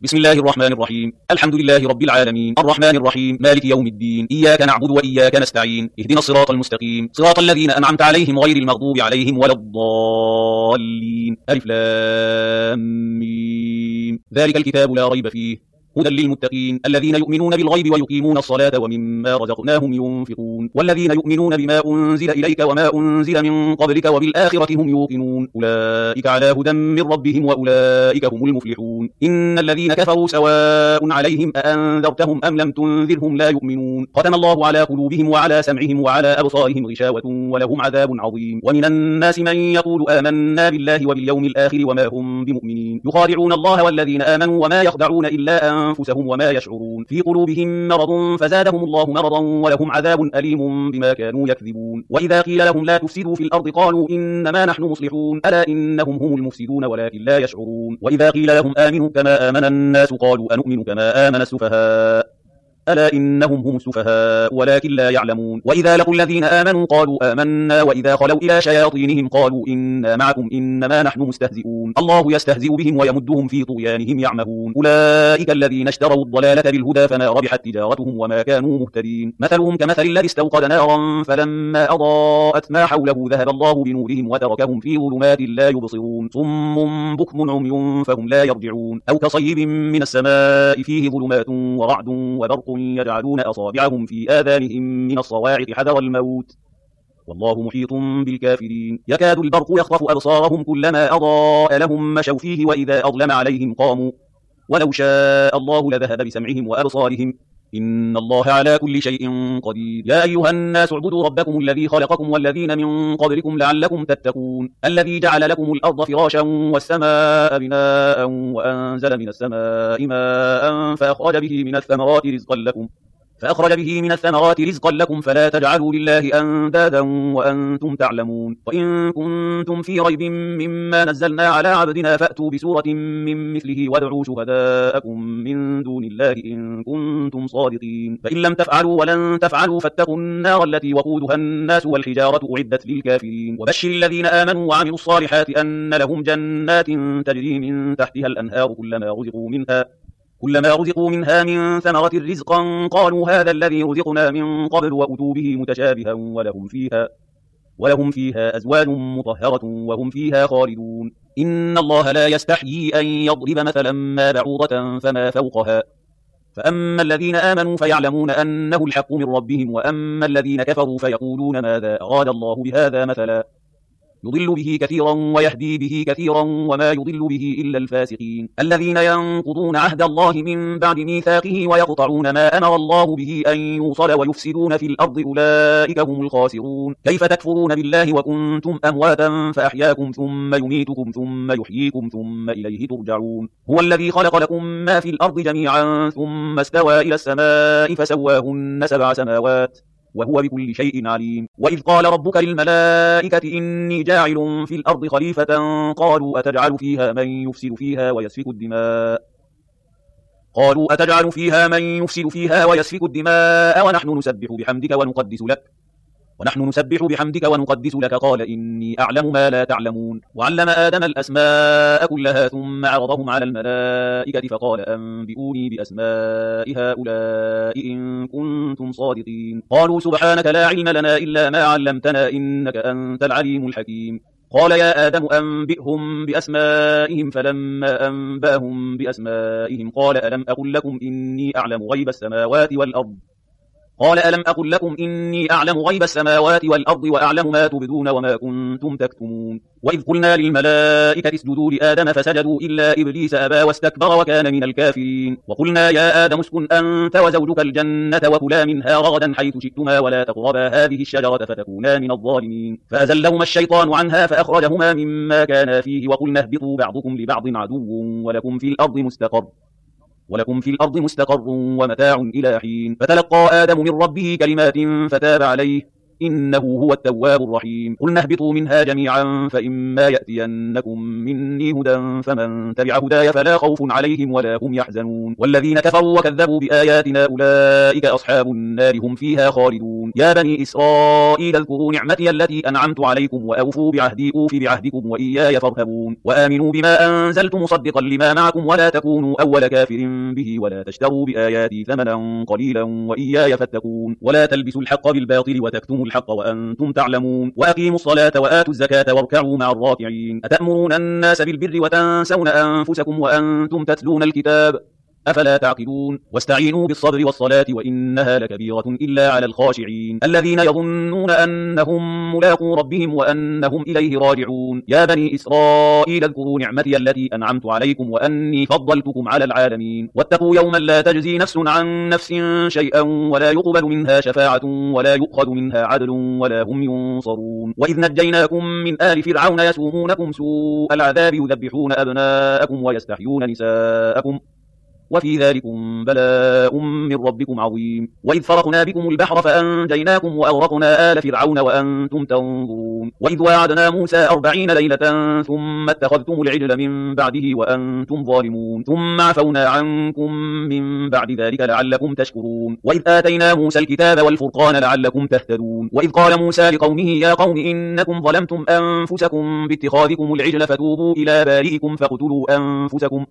بسم الله الرحمن الرحيم. الحمد لله رب العالمين الرحمن الرحيم مالك يوم الدين. إياك نعبد وإياك نستعين. اهدنا الصراط المستقيم صراط الذين أنعمت عليهم غير المغضوب عليهم ولا الضالين. ألف لام ميم. ذلك الكتاب لا ريب فيه هدى للمتقين الذين يؤمنون بالغيب ويقيمون الصلاة ومما رزقناهم ينفقون والذين يؤمنون بما أنزل إليك وما أنزل من قبلك وبالآخرة هم يوقنون أولئك على هدى من ربهم وأولئك هم المفلحون. إن الذين كفروا سواء عليهم أأنذرتهم أم لم تنذرهم لا يؤمنون. ختم الله على قلوبهم وعلى سمعهم وعلى أبصارهم غشاوة ولهم عذاب عظيم. ومن الناس من يقول آمنا بالله وباليوم الآخر وما هم بمؤمنين يخادعون الله والذين آمنوا وما يخدعون إلا أنفسهم وما يشعرون. في قلوبهم مرض فزادهم الله مرضا ولهم عذاب أليم بما كانوا يكذبون. وإذا قيل لهم لا تفسدوا في الأرض قالوا إنما نحن مصلحون ألا إنهم هم المفسدون ولكن لا يشعرون. وإذا قيل لهم آمنوا كما آمن الناس قالوا أنؤمن كما آمن السفهاء ألا إنهم هم السفهاء ولكن لا يعلمون. وإذا لقوا الذين آمنوا قالوا آمنا وإذا خلوا إلى شياطينهم قالوا إنا معكم إنما نحن مستهزئون. الله يستهزئ بهم ويمدهم في طغيانهم يعمهون. أولئك الذين اشتروا الضلالة بالهدى فما ربحت تجارتهم وما كانوا مهتدين. مثلهم كمثل الذي استوقد نارا فلما أضاءت ما حوله ذهب الله بنورهم وتركهم في ظلمات لا يبصرون. صم بكم عمي فهم لا يرجعون. أو كصيب من السماء فيه ظلمات ورعد وبرق يجعلون أصابعهم في آذانهم من الصواعق حذر الموت والله محيط بالكافرين. يكاد البرق يخطف أبصارهم كلما أضاء لهم مشوا فيه وإذا أظلم عليهم قاموا ولو شاء الله لذهب بسمعهم وأبصارهم إن الله على كل شيء قدير. يا أيها الناس اعبدوا ربكم الذي خلقكم والذين من قبلكم لعلكم تتقون. الذي جعل لكم الأرض فراشا والسماء بناء وأنزل من السماء ماء فأخرج به من الثمرات رزقا لكم فلا تجعلوا لله أندادا وأنتم تعلمون. وإن كنتم في ريب مما نزلنا على عبدنا فأتوا بسورة من مثله وادعوا شهداءكم من دون الله إن كنتم صادقين. فإن لم تفعلوا ولن تفعلوا فاتقوا النار التي وقودها الناس والحجارة أعدت للكافرين. وبشر الذين آمنوا وعملوا الصالحات أن لهم جنات تجري من تحتها الأنهار كلما رزقوا منها من ثمرة رزقا قالوا هذا الذي رزقنا من قبل وأتوا به متشابها ولهم فيها أزواج مطهرة وهم فيها خالدون. إن الله لا يستحيي أن يضرب مثلا ما بعوضة فما فوقها فأما الذين آمنوا فيعلمون أنه الحق من ربهم وأما الذين كفروا فيقولون ماذا أراد الله بهذا مثلا يضل به كثيرا ويهدي به كثيرا وما يضل به إلا الفاسقين. الذين ينقضون عهد الله من بعد ميثاقه ويقطعون ما أمر الله به أن يوصل ويفسدون في الأرض أولئك هم الخاسرون. كيف تكفرون بالله وكنتم أمواتا فأحياكم ثم يميتكم ثم يحييكم ثم إليه ترجعون. هو الذي خلق لكم ما في الأرض جميعا ثم استوى إلى السماء فسواهن 7 سماوات وهو بكل شيء عليم. وإذ قال ربك للملائكة إني جاعل في الأرض خليفة قالوا أتجعل فيها من يفسد فيها ويسفك الدماء ونحن نسبح بحمدك ونقدس لك قال إني أعلم ما لا تعلمون. وعلم آدم الأسماء كلها ثم عرضهم على الملائكة فقال أنبئوني بأسماء هؤلاء إن كنتم صادقين. قالوا سبحانك لا علم لنا إلا ما علمتنا إنك أنت العليم الحكيم. قال يا آدم أنبئهم بأسمائهم فلما أنباهم بأسمائهم قال ألم أقل لكم إني أعلم غيب السماوات والأرض وأعلم ما تبدون وما كنتم تكتمون. وإذ قلنا للملائكة اسجدوا لآدم فسجدوا إلا إبليس أبى واستكبر وكان من الكافرين. وقلنا يا آدم اسكن أنت وزوجك الجنة وكلا منها رغدا حيث شئتما ولا تقربا هذه الشجرة فتكونا من الظالمين. فأزلهما الشيطان عنها فأخرجهما مما كانا فيه وقلنا اهبطوا بعضكم لبعض عدو ولكم في الأرض مستقر ومتاع إلى حين. فتلقى آدم من ربه كلمات فتاب عليه إنه هو التواب الرحيم قلنا اهبطوا منها جميعا فإما يأتينكم مني هدى فمن تبع هداي فلا خوف عليهم ولا هم يحزنون والذين كفروا وكذبوا بآياتنا أولئك أصحاب النار هم فيها خالدون يا بني إسرائيل اذكروا نعمتي التي أنعمت عليكم وأوفوا بعهدي أوف بعهدكم وإياي فارهبون وآمنوا بما أنزلت مصدقا لما معكم ولا تكونوا أول كافر به ولا تشتروا بآياتي ثمنا قليلا وإياي فاتقون ولا تلبسوا الحق بالباطل وتكتموا الحق وأنتم تعلمون وأقيموا الصلاة وآتوا الزكاة واركعوا مع الراكعين أتأمرون الناس بالبر وتنسون أنفسكم وأنتم تتلون الكتاب أفلا تعقلون واستعينوا بالصبر والصلاة وإنها لكبيرة إلا على الخاشعين الذين يظنون أنهم ملاقو ربهم وأنهم إليه راجعون يا بني إسرائيل اذكروا نعمتي التي أنعمت عليكم وأني فضلتكم على العالمين واتقوا يوما لا تجزي نفس عن نفس شيئا ولا يقبل منها شفاعة ولا يؤخذ منها عدل ولا هم ينصرون وإذ نجيناكم من آل فرعون يسومونكم سوء العذاب يذبحون أبناءكم ويستحيون نساءكم وفي ذلكم بلاء من ربكم عظيم وإذ فرقنا بكم البحر فأنجيناكم وأغرقنا آل فرعون وأنتم تنظرون وإذ واعدنا موسى 40 ليلة ثم اتخذتم العجل من بعده وأنتم ظالمون ثم عفونا عنكم من بعد ذلك لعلكم تشكرون وإذ آتينا موسى الكتاب والفرقان لعلكم تهتدون وإذ قال موسى لقومه يا قوم إنكم ظلمتم أنفسكم باتخاذكم العجل فتوبوا إلى بارئكم فاقتلوا أنفسكم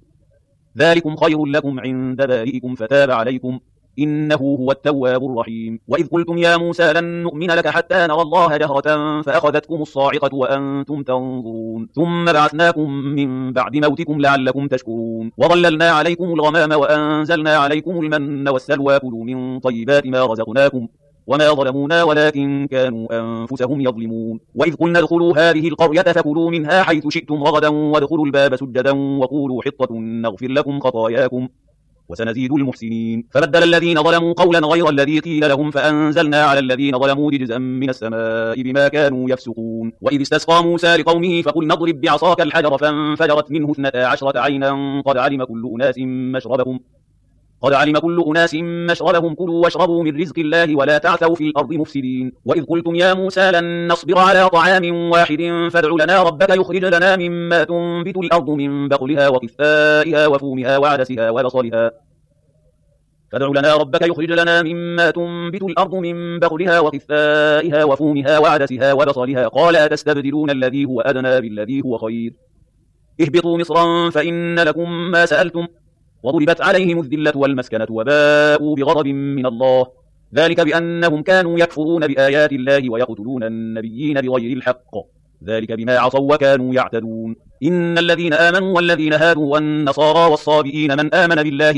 ذلكم خير لكم عند بارئكم فتاب عليكم إنه هو التواب الرحيم وإذ قلتم يا موسى لن نؤمن لك حتى نرى الله جهرة فأخذتكم الصاعقة وأنتم تنظرون ثم بعثناكم من بعد موتكم لعلكم تشكرون وظللنا عليكم الغمام وأنزلنا عليكم المن والسلوى كلوا من طيبات ما رزقناكم وما ظلمونا ولكن كانوا أنفسهم يظلمون وإذ قلنا ادخلوا هذه القرية فكلوا منها حيث شئتم رغدا وادخلوا الباب سجدا وقولوا حطة نغفر لكم خطاياكم وسنزيد المحسنين فبدل الذين ظلموا قولا غير الذي قيل لهم فأنزلنا على الذين ظلموا رجزا من السماء بما كانوا يفسقون وإذ استسقى موسى لقومه فقلنا اضرب بعصاك الحجر فانفجرت منه 12 عينا قد علم كل أناس مشربهم كلوا واشربوا من رزق الله ولا تعثوا في الأرض مفسدين وإذ قلتم يا موسى لن نصبر على طعام واحد فادع لنا ربك يخرج لنا مما تنبت الأرض من بقلها وقثائها وفومها وعدسها وبصلها فادع لنا ربك يخرج لنا مما تنبت الأرض من بقلها وقثائها وفومها وعدسها وبصلها قال أتستبدلون الذي هو أدنى بالذي هو خير اهبطوا مصرا فإن لكم ما سألتم وضربت عليهم الذلة والمسكنة وباءوا بغضب من الله ذلك بأنهم كانوا يكفرون بآيات الله ويقتلون النبيين بغير الحق ذلك بما عصوا وكانوا يعتدون إن الذين آمنوا والذين هادوا والنصارى والصابئين من آمن بالله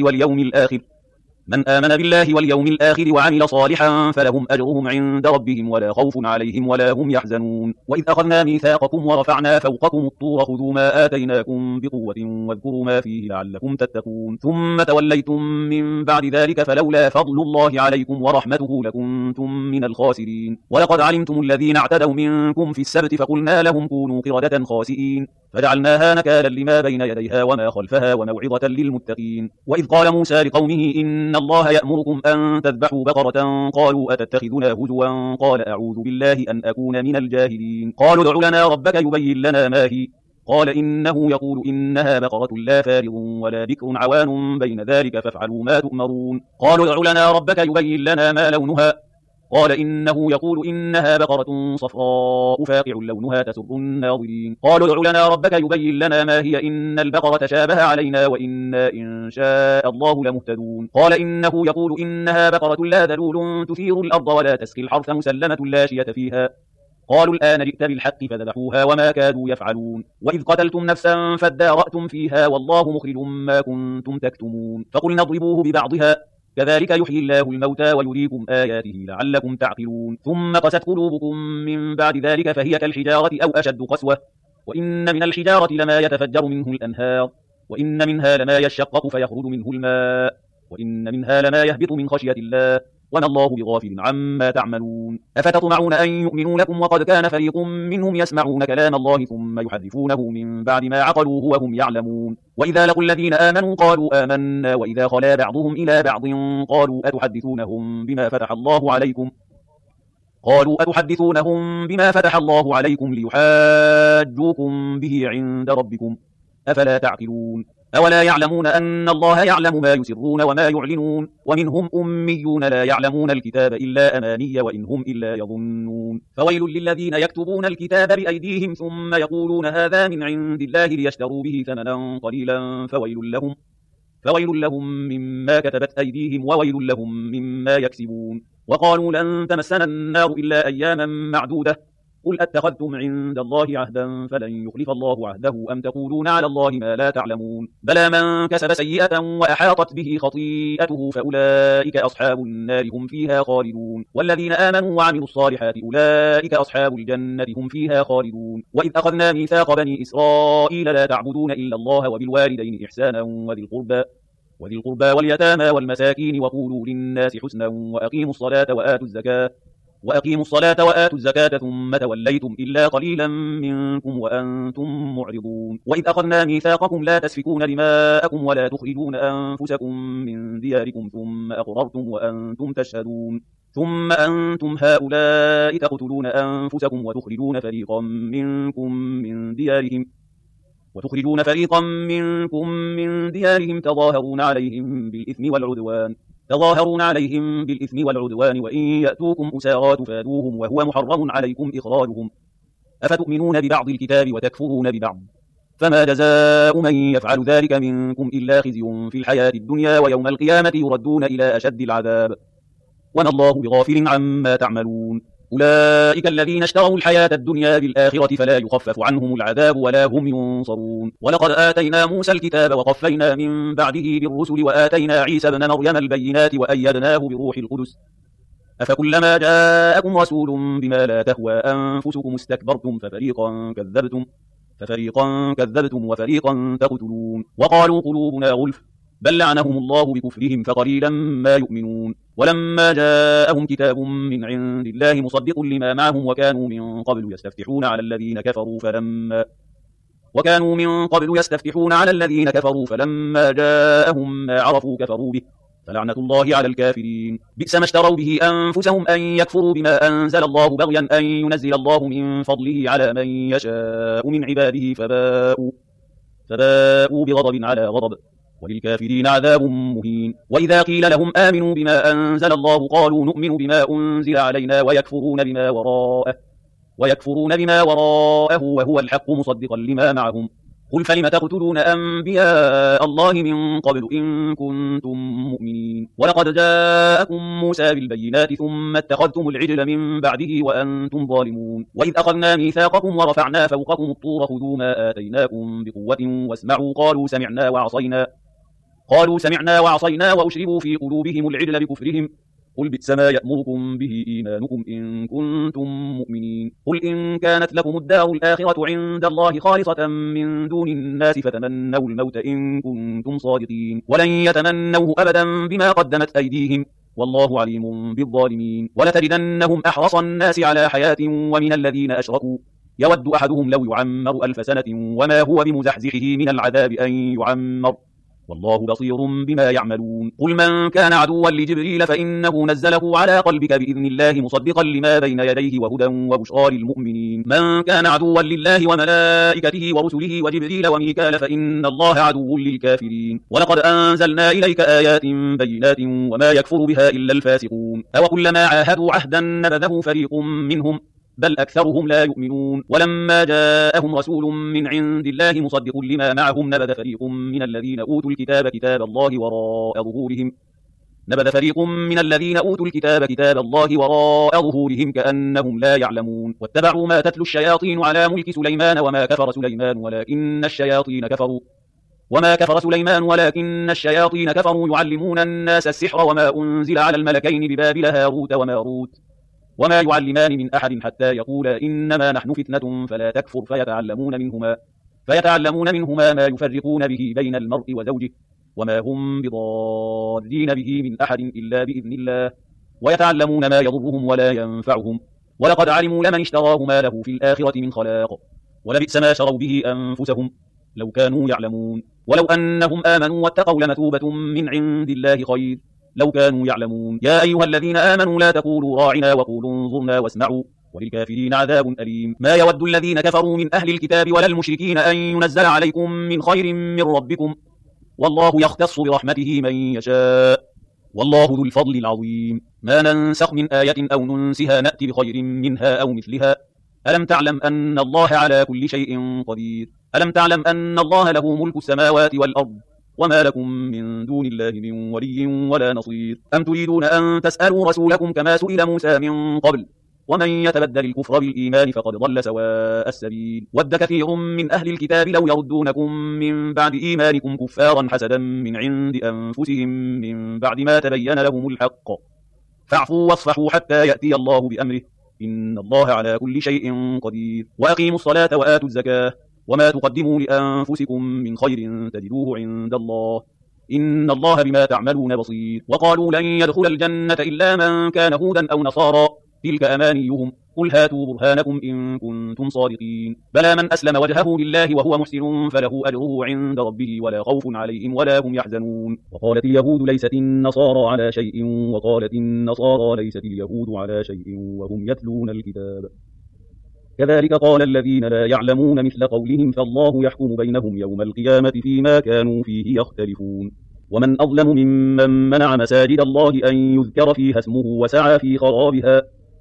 واليوم الآخر وعمل صالحا فلهم أجرهم عند ربهم ولا خوف عليهم ولا هم يحزنون وإذ أخذنا ميثاقكم ورفعنا فوقكم الطور خذوا ما آتيناكم بقوة واذكروا ما فيه لعلكم تتقون ثم توليتم من بعد ذلك فلولا فضل الله عليكم ورحمته لكنتم من الخاسرين ولقد علمتم الذين اعتدوا منكم في السبت فقلنا لهم كونوا قردة خاسئين فجعلناها نكالا لما بين يديها وما خلفها وموعظة للمتقين وإذ قال موسى لقومه إن الله يأمركم أن تذبحوا بقرة قالوا أتتخذنا هزوا قال أعوذ بالله أن أكون من الجاهلين قالوا ادع لنا ربك يبين لنا ما هي قال إنه يقول إنها بقرة لا فارغ ولا بكر عوان بين ذلك فافعلوا ما تؤمرون قالوا ادع لنا ربك يبين لنا ما لونها قال إنه يقول إنها بقرة صفراء فاقع لونها تسر الناظرين قالوا ادع لنا ربك يبين لنا ما هي إن البقرة شابه علينا وإنا إن شاء الله لمهتدون قال إنه يقول إنها بقرة لا ذلول تثير الأرض ولا تسقي الحرث مسلمة لا شية فيها قالوا الآن جئت بالحق فذبحوها وما كادوا يفعلون وإذ قتلتم نفسا فادارأتم فيها والله مخرج ما كنتم تكتمون فقلنا اضربوه ببعضها كذلك يحيي الله الموتى ويريكم آياته لعلكم تعقلون ثم قست قلوبكم من بعد ذلك فهي كالحجارة أو أشد قسوة وإن من الحجارة لما يتفجر منه الأنهار وإن منها لما يشقق فيخرج منه الماء وإن منها لما يهبط من خشية الله وما الله بغافل عما تعملون أفتطمعون أن يؤمنوا لكم وقد كان فريق منهم يسمعون كلام الله ثم يحرفونه من بعد ما عقلوه وهم يعلمون وإذا لقوا الذين آمنوا قالوا آمنا وإذا خلا بعضهم إلى بعض قالوا أتحدثونهم بما فتح الله عليكم قالوا أتحدثونهم بما فتح الله عليكم ليحاجوكم به عند ربكم أفلا تعقلون أولا يعلمون أن الله يعلم ما يسرون وما يعلنون ومنهم أميون لا يعلمون الكتاب إلا أماني وإن هم إلا يظنون فويل للذين يكتبون الكتاب بأيديهم ثم يقولون هذا من عند الله ليشتروا به ثمنا قليلا فويل لهم مما كتبت أيديهم وويل لهم مما يكسبون وقالوا لن تمسنا النار إلا أياما معدودة قل أتخذتم عند الله عهدا فلن يخلف الله عهده أم تقولون على الله ما لا تعلمون بلى من كسب سيئة وأحاطت به خطيئته فأولئك أصحاب النار هم فيها خالدون والذين آمنوا وعملوا الصالحات أولئك أصحاب الجنة هم فيها خالدون وإذ أخذنا ميثاق بني إسرائيل لا تعبدون إلا الله وبالوالدين إحسانا وذي القربى واليتامى والمساكين وقولوا للناس حسنا وأقيموا الصلاة وآتوا الزكاة ثم توليتم إلا قليلا منكم وأنتم معرضون وإذ أخذنا ميثاقكم لا تسفكون دماءكم ولا تخرجون أنفسكم من دياركم ثم أقررتم وأنتم تشهدون ثم أنتم هؤلاء تقتلون أنفسكم وتخرجون فريقا منكم من ديارهم تظاهرون عليهم بالإثم والعدوان وإن يأتوكم أسارى تفادوهم وهو محرم عليكم إخراجهم أفتؤمنون ببعض الكتاب وتكفرون ببعض فما جزاء من يفعل ذلك منكم إلا خزي في الحياة الدنيا ويوم القيامة يردون إلى أشد العذاب وما الله بغافل عما تعملون أولئك الذين اشتروا الحياة الدنيا بالآخرة فلا يخفف عنهم العذاب ولا هم ينصرون ولقد آتينا موسى الكتاب وقفينا من بعده بالرسل وآتينا عيسى ابن مريم البينات وأيدناه بروح القدس أفكلما جاءكم رسول بما لا تهوى أنفسكم استكبرتم ففريقا كذبتم وفريقا تقتلون وقالوا قلوبنا غلف بل لعنهم الله بكفرهم فقليلا ما يؤمنون ولما جاءهم كتاب من عند الله مصدق لما معهم وكانوا من قبل يستفتحون على الذين كفروا فلما جاءهم ما عرفوا كفروا به فلعنة الله على الكافرين بئس ما اشتروا به أنفسهم أن يكفروا بما أنزل الله بغيا أن ينزل الله من فضله على من يشاء من عباده فباءوا بغضب على غضب وللكافرين عذاب مهين وإذا قيل لهم آمنوا بما أنزل الله قالوا نؤمن بما أنزل علينا ويكفرون بما وراءه وهو الحق مصدقا لما معهم قل فلم تقتلون أنبياء الله من قبل إن كنتم مؤمنين ولقد جاءكم موسى بالبينات ثم اتخذتم العجل من بعده وأنتم ظالمون وإذ أخذنا ميثاقكم ورفعنا فوقكم الطور خذوا ما آتيناكم بقوة واسمعوا قالوا سمعنا وعصينا وأشربوا في قلوبهم العجل بكفرهم قل بئس ما يأمركم به إيمانكم إن كنتم مؤمنين قل إن كانت لكم الدار الآخرة عند الله خالصة من دون الناس فتمنوا الموت إن كنتم صادقين ولن يتمنوه أبدا بما قدمت أيديهم والله عليم بالظالمين ولتجدنهم أحرص الناس على حياة ومن الذين أشركوا يود أحدهم لو يعمر 1000 سنة وما هو بمزحزحه من العذاب أن يعمر والله بصير بما يعملون قل من كان عدوا لجبريل فإنه نزله على قلبك بإذن الله مصدقا لما بين يديه وهدى وبشرى للمؤمنين من كان عدوا لله وملائكته ورسله وجبريل وميكال فإن الله عدو للكافرين ولقد أنزلنا إليك آيات بينات وما يكفر بها إلا الفاسقون أو كلما عاهدوا عهدا نبذه فريق منهم بل أكثرهم لا يؤمنون ولما جاءهم رسول من عند الله مصدق لما معهم نبذ فريق من الذين أوتوا الكتاب كتاب الله وراء ظهورهم كأنهم لا يعلمون واتبعوا ما تتلو الشياطين على ملك سليمان وما كفر سليمان ولكن الشياطين كفروا يعلمون الناس السحر وما أنزل على الملكين ببابل هاروت وماروت وما يعلمان من أحد حتى يقولا إنما نحن فتنة فلا تكفر فيتعلمون منهما ما يفرقون به بين المرء وزوجه وما هم بضارين به من أحد إلا بإذن الله ويتعلمون ما يضرهم ولا ينفعهم ولقد علموا لمن اشتراه ما له في الآخرة من خلاق ولبئس ما شروا به أنفسهم لو كانوا يعلمون ولو أنهم آمنوا واتقوا لمثوبة من عند الله خير لو كانوا يعلمون. يا أيها الذين آمنوا لا تقولوا راعنا وقولوا انظرنا واسمعوا وللكافرين عذاب أليم. ما يود الذين كفروا من أهل الكتاب ولا المشركين أن ينزل عليكم من خير من ربكم والله يختص برحمته من يشاء والله ذو الفضل العظيم. ما ننسخ من آية أو ننسها نأتي بخير منها أو مثلها ألم تعلم أن الله على كل شيء قدير. ألم تعلم أن الله له ملك السماوات والأرض وما لكم من دون الله من ولي ولا نصير. أم تريدون أن تسألوا رسولكم كما سئل موسى من قبل ومن يتبدل الكفر بالإيمان فقد ضل سواء السبيل. ود كثير من أهل الكتاب لو يردونكم من بعد إيمانكم كفارا حسدا من عند أنفسهم من بعد ما تبين لهم الحق فاعفوا واصفحوا حتى يأتي الله بأمره إن الله على كل شيء قدير. وأقيموا الصلاة وآتوا الزكاة وما تقدموا لأنفسكم من خير تجدوه عند الله إن الله بما تعملون بصير. وقالوا لن يدخل الجنة إلا من كان هودا أو نصارى تلك أمانيهم قل هاتوا برهانكم إن كنتم صادقين. بلى من أسلم وجهه لله وهو محسن فله أجره عند ربه ولا خوف عليهم ولا هم يحزنون. وقالت اليهود ليست النصارى على شيء وقالت النصارى ليست اليهود على شيء وهم يتلون الكتاب كذلك قال الذين لا يعلمون مثل قولهم فالله يحكم بينهم يوم القيامة فيما كانوا فيه يختلفون. ومن أظلم ممن منع مساجد الله أن يذكر فيها اسمه وسعى في خرابها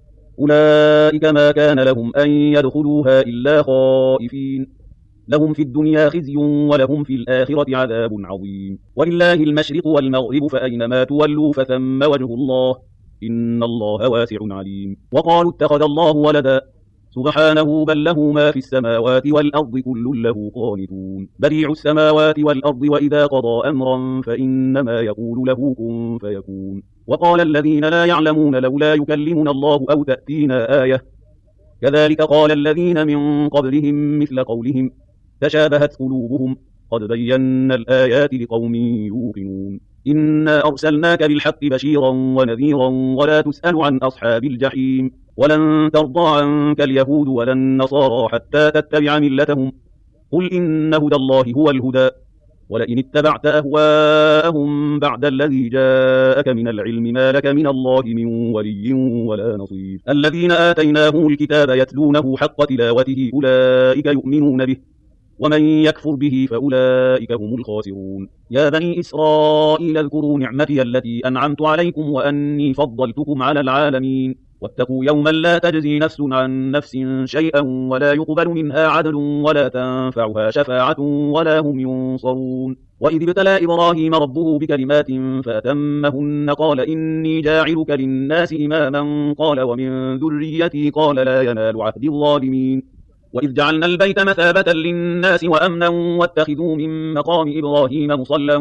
أولئك ما كان لهم أن يدخلوها إلا خائفين لهم في الدنيا خزي ولهم في الآخرة عذاب عظيم. ولله المشرق والمغرب فأينما تولوا فثم وجه الله إن الله واسع عليم. وقالوا اتخذ الله ولدا سبحانه بل له ما في السماوات والأرض كل له قانتون. بديع السماوات والأرض وإذا قضى أمرا فإنما يقول له كن فيكون. وقال الذين لا يعلمون لولا يكلمنا الله أو تأتينا آية كذلك قال الذين من قبلهم مثل قولهم تشابهت قلوبهم قد بينا الآيات لقوم يوقنون. إنا أرسلناك بالحق بشيرا ونذيرا ولا تسأل عن أصحاب الجحيم ولن ترضى عنك اليهود ولا النصارى حتى تتبع ملتهم قل إن هدى الله هو الهدى ولئن اتبعت أهواءهم بعد الذي جاءك من العلم ما لك من الله من ولي ولا نصير. الذين آتيناهم الكتاب يتلونه حق تلاوته أولئك يؤمنون به ومن يكفر به فأولئك هم الخاسرون. يا بني إسرائيل اذكروا نعمتي التي أنعمت عليكم وأني فضلتكم على العالمين واتقوا يوما لا تجزي نفس عن نفس شيئا ولا يقبل منها عدل ولا تنفعها شفاعة ولا هم ينصرون. وإذ ابتلى إبراهيم ربه بكلمات فأتمهن قال إني جاعلك للناس إماما قال ومن ذريتي قال لا ينال عهد الظالمين. وإذ جعلنا البيت مثابة للناس وأمنا واتخذوا من مقام إبراهيم مصلى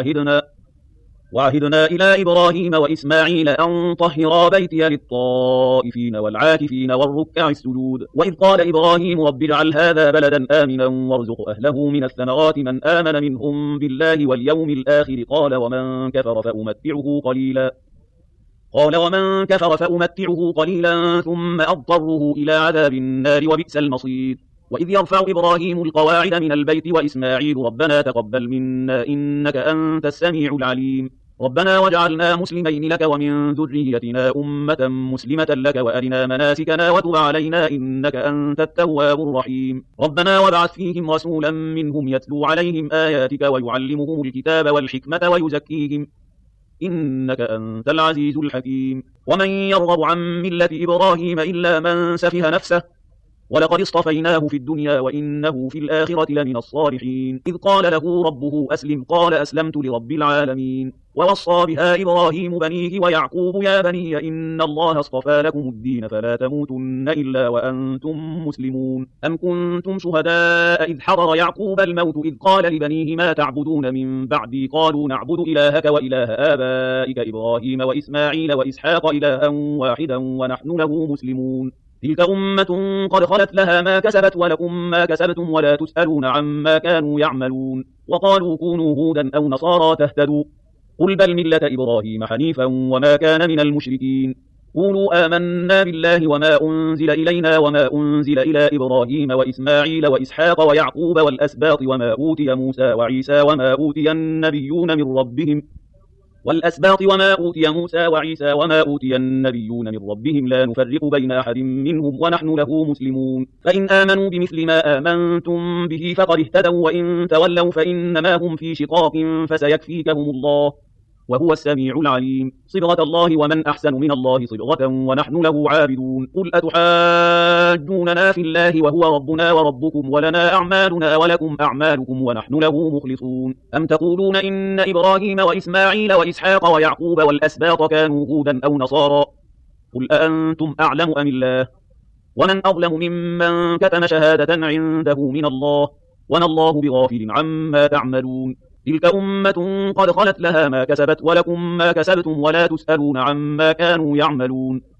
وعهدنا إلى إبراهيم وإسماعيل أن طهرا بيتي للطائفين والعاكفين والركع السجود. وإذ قال إبراهيم رب اجعل هذا بلدا آمنا وارزق أهله من الثمرات من آمن منهم بالله واليوم الآخر قال ومن كفر فأمتعه قليلا ثم أضطره إلى عذاب النار وبئس المصير. وإذ يرفع إبراهيم القواعد من البيت وإسماعيل ربنا تقبل منا إنك أنت السميع العليم ربنا واجعلنا مسلمين لك ومن ذريتنا أمة مسلمة لك وأرنا مناسكنا وتب علينا إنك أنت التواب الرحيم ربنا وابعث فيهم رسولا منهم يتلو عليهم آياتك ويعلمهم الكتاب والحكمة ويزكيهم إنك أنت العزيز الحكيم. ومن يرغب عن ملة إبراهيم إلا من سفه نفسه ولقد اصطفيناه في الدنيا وإنه في الآخرة لمن الصالحين. إذ قال له ربه أسلم قال أسلمت لرب العالمين. ووصى بها إبراهيم بنيه ويعقوب يا بني إن الله اصطفى لكم الدين فلا تموتن إلا وأنتم مسلمون. أم كنتم شهداء إذ حضر يعقوب الموت إذ قال لبنيه ما تعبدون من بعدي قالوا نعبد إلهك وإله آبائك إبراهيم وإسماعيل وإسحاق إلها واحدا ونحن له مسلمون. تلك أمة قد خلت لها ما كسبت ولكم ما كسبتم ولا تسألون عما كانوا يعملون. وقالوا كونوا هودا أو نصارى تهتدوا قل بل ملة إبراهيم حنيفا وما كان من المشركين. قولوا آمنا بالله وما أنزل إلينا وما أنزل إلى إبراهيم وإسماعيل وإسحاق ويعقوب والأسباط وما أوتي موسى وعيسى وما أوتي النبيون من ربهم والأسباط وما أوتي موسى وعيسى وما أوتي النبيون من ربهم لا نفرق بين أحد منهم ونحن له مسلمون فإن آمنوا بمثل ما آمنتم به فقد اهتدوا وإن تولوا فإنما هم في شقاق فسيكفيكهم الله وهو السميع العليم صبغة الله ومن أحسن من الله صبغة ونحن له عابدون قل أتحاجوننا في الله وهو ربنا وربكم ولنا أعمالنا ولكم أعمالكم ونحن له مخلصون أم تقولون إن إبراهيم وإسماعيل وإسحاق ويعقوب والأسباط كانوا هودا أو نصارى قل أأنتم أعلم أم الله ومن أظلم ممن كتم شهادة عنده من الله وما الله بغافل عما تعملون تلك أمة قد خلت لها ما كسبت ولكم ما كسبتم ولا تسألون عما كانوا يعملون